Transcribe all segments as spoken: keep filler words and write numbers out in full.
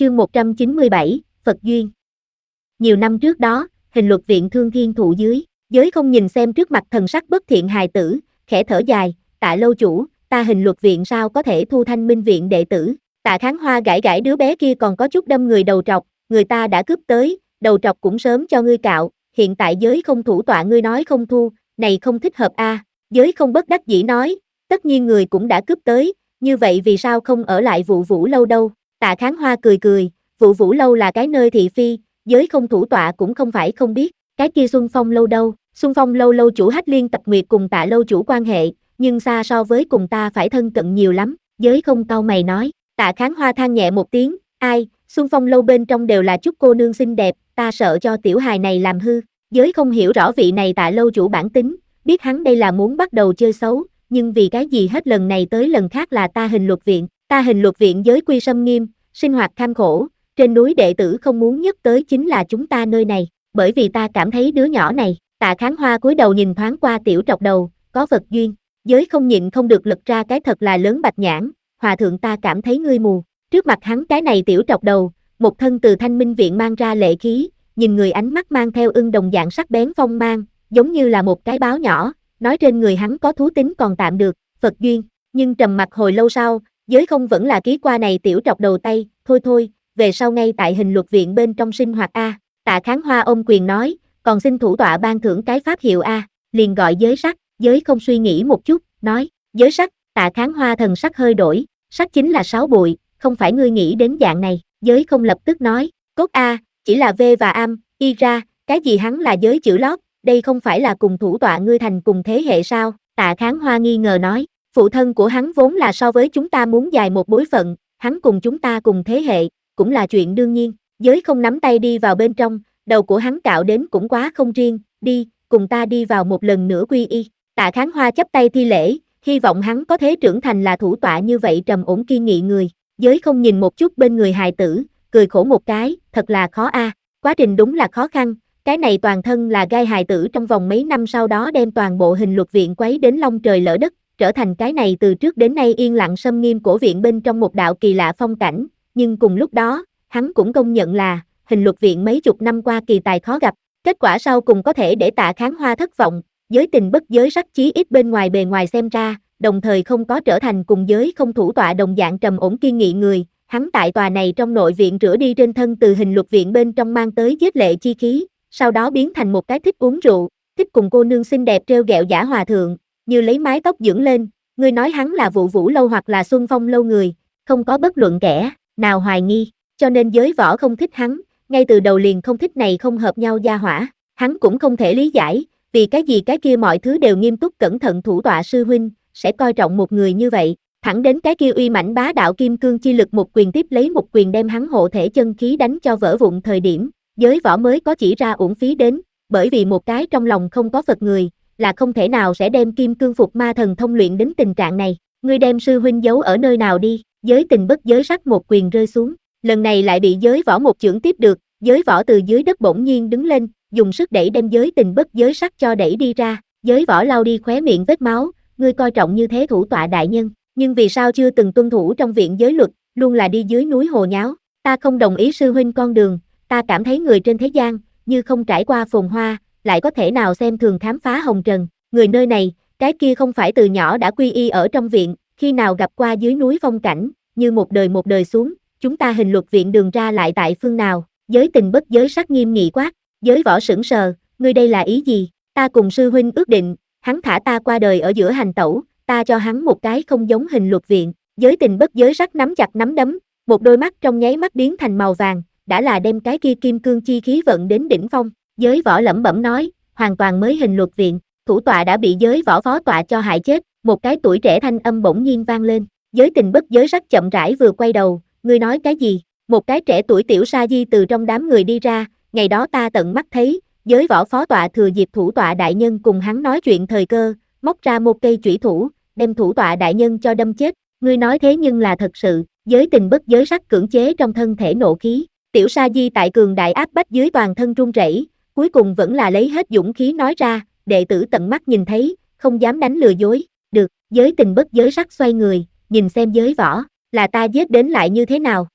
Chương một trăm chín mươi bảy, Phật Duyên. Nhiều năm trước đó, hình luật viện Thương Thiên Thụ dưới, Giới Không nhìn xem trước mặt thần sắc bất thiện hài tử, khẽ thở dài, Tạ lâu chủ, ta hình luật viện sao có thể thu Thanh Minh viện đệ tử. Tạ Kháng Hoa gãi gãi đứa bé kia còn có chút đâm người đầu trọc, người ta đã cướp tới, đầu trọc cũng sớm cho ngươi cạo, hiện tại Giới Không thủ tọa ngươi nói không thu, này không thích hợp a. À. Giới Không bất đắc dĩ nói, tất nhiên người cũng đã cướp tới, như vậy vì sao không ở lại Vụ Vũ lâu đâu. Tạ Kháng Hoa cười cười, Vụ Vũ lâu là cái nơi thị phi, Giới Không thủ tọa cũng không phải không biết, cái kia Xuân Phong lâu đâu, Xuân Phong lâu lâu chủ Hách Liên Tập Nguyệt cùng Tạ lâu chủ quan hệ, nhưng xa so với cùng ta phải thân cận nhiều lắm, Giới Không cau mày nói. Tạ Kháng Hoa than nhẹ một tiếng, ai, Xuân Phong lâu bên trong đều là chút cô nương xinh đẹp, ta sợ cho tiểu hài này làm hư. Giới Không hiểu rõ vị này Tạ lâu chủ bản tính, biết hắn đây là muốn bắt đầu chơi xấu, nhưng vì cái gì hết lần này tới lần khác là ta hình luật viện, ta hình luật viện giới quy sâm nghiêm, sinh hoạt kham khổ, trên núi đệ tử không muốn nhất tới chính là chúng ta nơi này, bởi vì ta cảm thấy đứa nhỏ này. Tạ Kháng Hoa cúi đầu nhìn thoáng qua tiểu trọc đầu, có Phật duyên. Giới Không nhịn không được lật ra cái thật là lớn bạch nhãn, hòa thượng ta cảm thấy ngươi mù. Trước mặt hắn cái này tiểu trọc đầu, một thân từ Thanh Minh viện mang ra lệ khí, nhìn người ánh mắt mang theo ưng đồng dạng sắc bén phong mang, giống như là một cái báo nhỏ, nói trên người hắn có thú tính còn tạm được, Phật duyên. Nhưng trầm mặc hồi lâu sau, Giới Không vẫn là ký qua này tiểu trọc đầu tay, thôi thôi, về sau ngay tại hình luật viện bên trong sinh hoạt a. Tạ Kháng Hoa ôm quyền nói, còn xin thủ tọa ban thưởng cái pháp hiệu a, liền gọi Giới Sắc. Giới Không suy nghĩ một chút, nói, Giới Sắc. Tạ Kháng Hoa thần sắc hơi đổi, sắc chính là sáu bụi, không phải ngươi nghĩ đến dạng này. Giới Không lập tức nói, cốt a, chỉ là V và am, y ra, cái gì hắn là giới chữ lót, đây không phải là cùng thủ tọa ngươi thành cùng thế hệ sao? Tạ Kháng Hoa nghi ngờ nói, phụ thân của hắn vốn là so với chúng ta muốn dài một bối phận, hắn cùng chúng ta cùng thế hệ, cũng là chuyện đương nhiên. Giới Không nắm tay đi vào bên trong, đầu của hắn cạo đến cũng quá không riêng, đi, cùng ta đi vào một lần nữa quy y. Tạ Kháng Hoa chắp tay thi lễ, hy vọng hắn có thể trưởng thành là thủ tọa như vậy trầm ổn kiên nghị người. Giới Không nhìn một chút bên người hài tử, cười khổ một cái, thật là khó a, à. Quá trình đúng là khó khăn, cái này toàn thân là gai hài tử trong vòng mấy năm sau đó đem toàn bộ hình luật viện quấy đến long trời lỡ đất, trở thành cái này từ trước đến nay yên lặng xâm nghiêm cổ viện bên trong một đạo kỳ lạ phong cảnh, nhưng cùng lúc đó, hắn cũng công nhận là, hình luật viện mấy chục năm qua kỳ tài khó gặp, kết quả sau cùng có thể để Tạ Kháng Hoa thất vọng, giới tình bất giới sắc chí ít bên ngoài bề ngoài xem ra, đồng thời không có trở thành cùng Giới Không thủ tọa đồng dạng trầm ổn kiên nghị người, hắn tại tòa này trong nội viện rửa đi trên thân từ hình luật viện bên trong mang tới giết lệ chi khí, sau đó biến thành một cái thích uống rượu, thích cùng cô nương xinh đẹp treo gẹo giả hòa thượng, như lấy mái tóc dưỡng lên, ngươi nói hắn là Vụ Vũ lâu hoặc là Xuân Phong lâu người, không có bất luận kẻ nào hoài nghi, cho nên giới võ không thích hắn, ngay từ đầu liền không thích này không hợp nhau gia hỏa, hắn cũng không thể lý giải, vì cái gì cái kia mọi thứ đều nghiêm túc cẩn thận thủ tọa sư huynh, sẽ coi trọng một người như vậy, thẳng đến cái kia uy mãnh bá đạo kim cương chi lực một quyền tiếp lấy một quyền đem hắn hộ thể chân khí đánh cho vỡ vụn thời điểm, giới võ mới có chỉ ra uổng phí đến, bởi vì một cái trong lòng không có Phật người, là không thể nào sẽ đem kim cương phục ma thần thông luyện đến tình trạng này, ngươi đem sư huynh giấu ở nơi nào đi, giới tình bất giới sắc một quyền rơi xuống, lần này lại bị giới võ một chưởng tiếp được, giới võ từ dưới đất bỗng nhiên đứng lên, dùng sức đẩy đem giới tình bất giới sắc cho đẩy đi ra, giới võ lau đi khóe miệng vết máu, ngươi coi trọng như thế thủ tọa đại nhân, nhưng vì sao chưa từng tuân thủ trong viện giới luật, luôn là đi dưới núi hồ nháo, ta không đồng ý sư huynh con đường, ta cảm thấy người trên thế gian, như không trải qua phồn hoa, lại có thể nào xem thường khám phá hồng trần, người nơi này, cái kia không phải từ nhỏ đã quy y ở trong viện, khi nào gặp qua dưới núi phong cảnh, như một đời một đời xuống, chúng ta hình luật viện đường ra lại tại phương nào, giới tình bất giới sắc nghiêm nghị quát, giới võ sững sờ, ngươi đây là ý gì, ta cùng sư huynh ước định, hắn thả ta qua đời ở giữa hành tẩu, ta cho hắn một cái không giống hình luật viện, giới tình bất giới sắc nắm chặt nắm đấm, một đôi mắt trong nháy mắt biến thành màu vàng, đã là đem cái kia kim cương chi khí vận đến đỉnh phong, giới võ lẩm bẩm nói, hoàn toàn mới hình luật viện, thủ tọa đã bị giới võ phó tọa cho hại chết, một cái tuổi trẻ thanh âm bỗng nhiên vang lên, giới tình bất giới sắc chậm rãi vừa quay đầu, ngươi nói cái gì, một cái trẻ tuổi tiểu sa di từ trong đám người đi ra, ngày đó ta tận mắt thấy, giới võ phó tọa thừa dịp thủ tọa đại nhân cùng hắn nói chuyện thời cơ, móc ra một cây chủy thủ, đem thủ tọa đại nhân cho đâm chết, ngươi nói thế nhưng là thật sự, giới tình bất giới sắc cưỡng chế trong thân thể nộ khí, tiểu sa di tại cường đại áp bách dưới toàn thân run rẩy, cuối cùng vẫn là lấy hết dũng khí nói ra, đệ tử tận mắt nhìn thấy, không dám đánh lừa dối, được, giới tình bất giới sắc xoay người, nhìn xem giới võ, là ta giết đến lại như thế nào,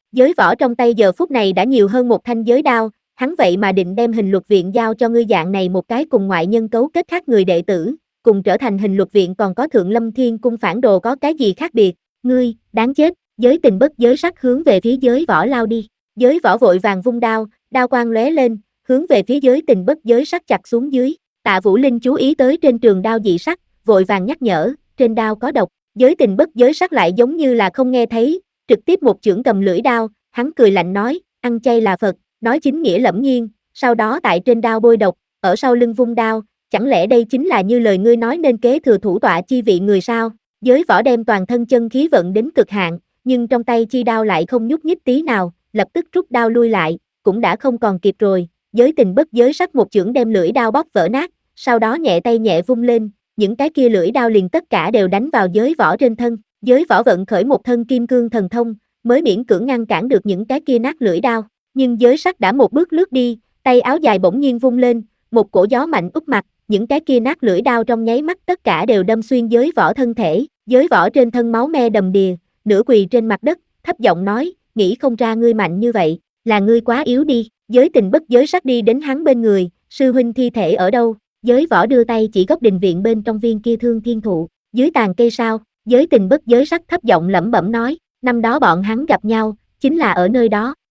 Giới võ trong tay giờ phút này đã nhiều hơn một thanh giới đao, hắn vậy mà định đem hình luật viện giao cho ngươi dạng này một cái cùng ngoại nhân cấu kết khác người đệ tử, cùng trở thành hình luật viện còn có Thượng Lâm Thiên Cung phản đồ có cái gì khác biệt, ngươi, đáng chết, giới tình bất giới sắc hướng về phía giới võ lao đi, giới võ vội vàng vung đao, đao quang lóe lên, hướng về phía giới tình bất giới sắc chặt xuống dưới, Tạ Vũ Linh chú ý tới trên trường đao dị sắc, vội vàng nhắc nhở, trên đao có độc, giới tình bất giới sắc lại giống như là không nghe thấy, trực tiếp một chưởng cầm lưỡi đao, hắn cười lạnh nói, ăn chay là Phật, nói chính nghĩa lẫm nhiên, sau đó tại trên đao bôi độc, ở sau lưng vung đao, chẳng lẽ đây chính là như lời ngươi nói nên kế thừa thủ tọa chi vị người sao? Giới võ đem toàn thân chân khí vận đến cực hạn, nhưng trong tay chi đao lại không nhúc nhích tí nào, lập tức rút đao lui lại, cũng đã không còn kịp rồi, giới tình bất giới sắc một chưởng đem lưỡi đao bóp vỡ nát, sau đó nhẹ tay nhẹ vung lên, những cái kia lưỡi đao liền tất cả đều đánh vào giới võ trên thân, giới võ vận khởi một thân kim cương thần thông, mới miễn cưỡng ngăn cản được những cái kia nát lưỡi đao, nhưng giới sắc đã một bước lướt đi, tay áo dài bỗng nhiên vung lên, một cổ gió mạnh úp mặt, những cái kia nát lưỡi đao trong nháy mắt tất cả đều đâm xuyên giới võ thân thể, giới võ trên thân máu me đầm đìa, nửa quỳ trên mặt đất, thấp giọng nói, nghĩ không ra ngươi mạnh như vậy, là ngươi quá yếu đi, giới tình bất giới sắc đi đến hắn bên người, sư huynh thi thể ở đâu, giới võ đưa tay chỉ góc đình viện bên trong viên kia thương thiên thụ, dưới tàn cây sao, giới tình bất giới sắc thấp giọng lẩm bẩm nói, năm đó bọn hắn gặp nhau, chính là ở nơi đó,